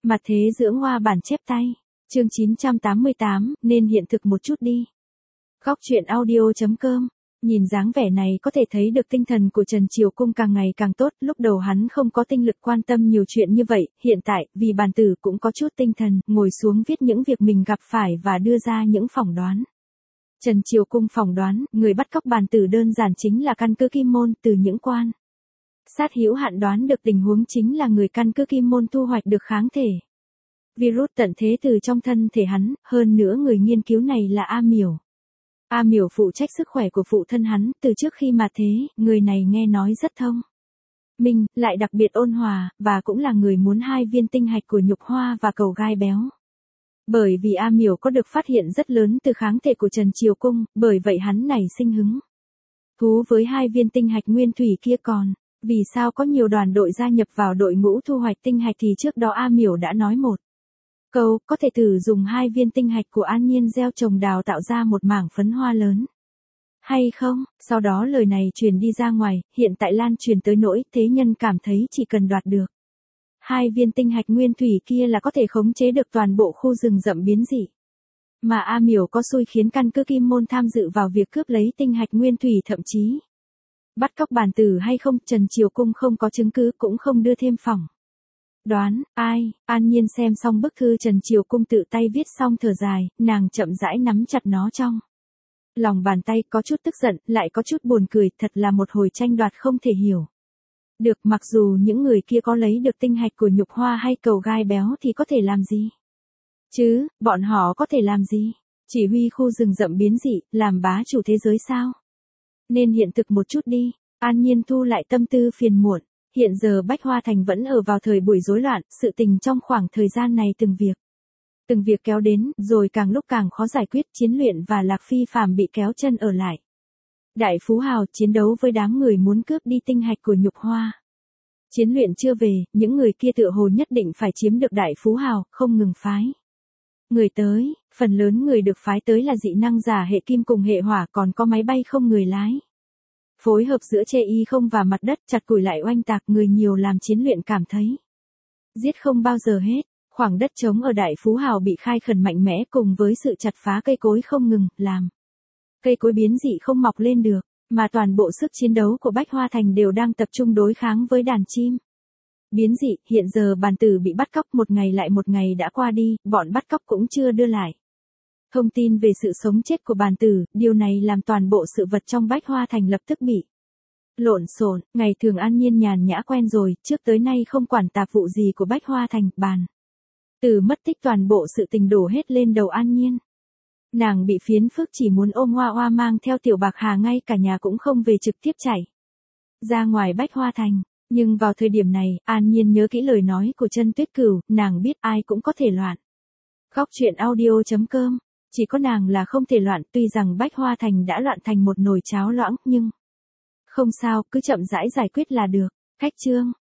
Mặt thế dưỡng hoa bản chép tay. Chương 988, nên hiện thực một chút đi. Góc truyện audio.com. Nhìn dáng vẻ này có thể thấy được tinh thần của Trần Triều Cung càng ngày càng tốt, lúc đầu hắn không có tinh lực quan tâm nhiều chuyện như vậy, hiện tại, vì bàn tử cũng có chút tinh thần, ngồi xuống viết những việc mình gặp phải và đưa ra những phỏng đoán. Trần Triều Cung phỏng đoán, người bắt cóc bàn tử đơn giản chính là căn cứ Kim Môn từ những quan sát hữu hạn đoán được tình huống chính là người căn cứ Kim Môn thu hoạch được kháng thể virus tận thế từ trong thân thể hắn, hơn nữa người nghiên cứu này là A Miểu. A Miểu phụ trách sức khỏe của phụ thân hắn, từ trước khi mà thế, người này nghe nói rất thông minh, lại đặc biệt ôn hòa, và cũng là người muốn 2 viên tinh hạch của nhục hoa và cầu gai béo. Bởi vì A Miểu có được phát hiện rất lớn từ kháng thể của Trần Triều Cung, bởi vậy hắn nảy sinh hứng thú với 2 viên tinh hạch nguyên thủy kia. Còn vì sao có nhiều đoàn đội gia nhập vào đội ngũ thu hoạch tinh hạch thì trước đó A Miểu đã nói một câu, có thể thử dùng 2 viên tinh hạch của An Nhiên gieo trồng đào tạo ra một mảng phấn hoa lớn. Hay không? Sau đó lời này truyền đi ra ngoài, hiện tại lan truyền tới nỗi thế nhân cảm thấy chỉ cần đoạt được 2 viên tinh hạch nguyên thủy kia là có thể khống chế được toàn bộ khu rừng rậm biến dị. Mà A Miểu có xui khiến căn cứ Kim Môn tham dự vào việc cướp lấy tinh hạch nguyên thủy, thậm chí bắt cóc bàn tử hay không, Trần Triều Cung không có chứng cứ cũng không đưa thêm phỏng đoán. An Nhiên xem xong bức thư Trần Triều Cung tự tay viết xong thở dài, nàng chậm rãi nắm chặt nó trong lòng bàn tay, có chút tức giận, lại có chút buồn cười, thật là một hồi tranh đoạt không thể hiểu được. Mặc dù những người kia có lấy được tinh hạch của nhục hoa hay cầu gai béo thì có thể làm gì? Chứ, bọn họ có thể làm gì? Chỉ huy khu rừng rậm biến dị, làm bá chủ thế giới sao? Nên hiện thực một chút đi. An Nhiên thu lại tâm tư phiền muộn. Hiện giờ Bách Hoa Thành vẫn ở vào thời buổi rối loạn, sự tình trong khoảng thời gian này từng việc kéo đến, rồi càng lúc càng khó giải quyết, Chiến Luyện và Lạc Phi Phàm bị kéo chân ở lại. Đại Phú Hào chiến đấu với đám người muốn cướp đi tinh hạch của nhục hoa. Chiến Luyện chưa về, những người kia tựa hồ nhất định phải chiếm được Đại Phú Hào, không ngừng phái người tới, phần lớn người được phái tới là dị năng giả hệ kim cùng hệ hỏa, còn có máy bay không người lái. Phối hợp giữa chê y không và mặt đất, chặt củi lại oanh tạc, người nhiều làm Chiến Luyện cảm thấy giết không bao giờ hết. Khoảng đất trống ở Đại Phú Hào bị khai khẩn mạnh mẽ cùng với sự chặt phá cây cối không ngừng, làm cây cối biến dị không mọc lên được, mà toàn bộ sức chiến đấu của Bách Hoa Thành đều đang tập trung đối kháng với đàn chim biến dị. Hiện giờ bàn tử bị bắt cóc, một ngày lại một ngày đã qua đi, bọn bắt cóc cũng chưa đưa lại thông tin về sự sống chết của bàn tử, điều này làm toàn bộ sự vật trong Bách Hoa Thành lập tức bị lộn xộn. Ngày thường An Nhiên nhàn nhã quen rồi, trước tới nay không quản tạp vụ gì của Bách Hoa Thành, bàn tử mất tích toàn bộ sự tình đổ hết lên đầu An Nhiên. Nàng bị phiến phức chỉ muốn ôm Hoa Hoa mang theo Tiểu Bạc Hà, ngay cả nhà cũng không về, trực tiếp chạy ra ngoài Bách Hoa Thành. Nhưng vào thời điểm này, An Nhiên nhớ kỹ lời nói của Chân Tuyết Cửu, nàng biết ai cũng có thể loạn. Góc truyện audio.com. Chỉ có nàng là không thể loạn, tuy rằng Bách Hoa Thành đã loạn thành một nồi cháo loãng, nhưng không sao, cứ chậm rãi giải quyết là được. Khách chương.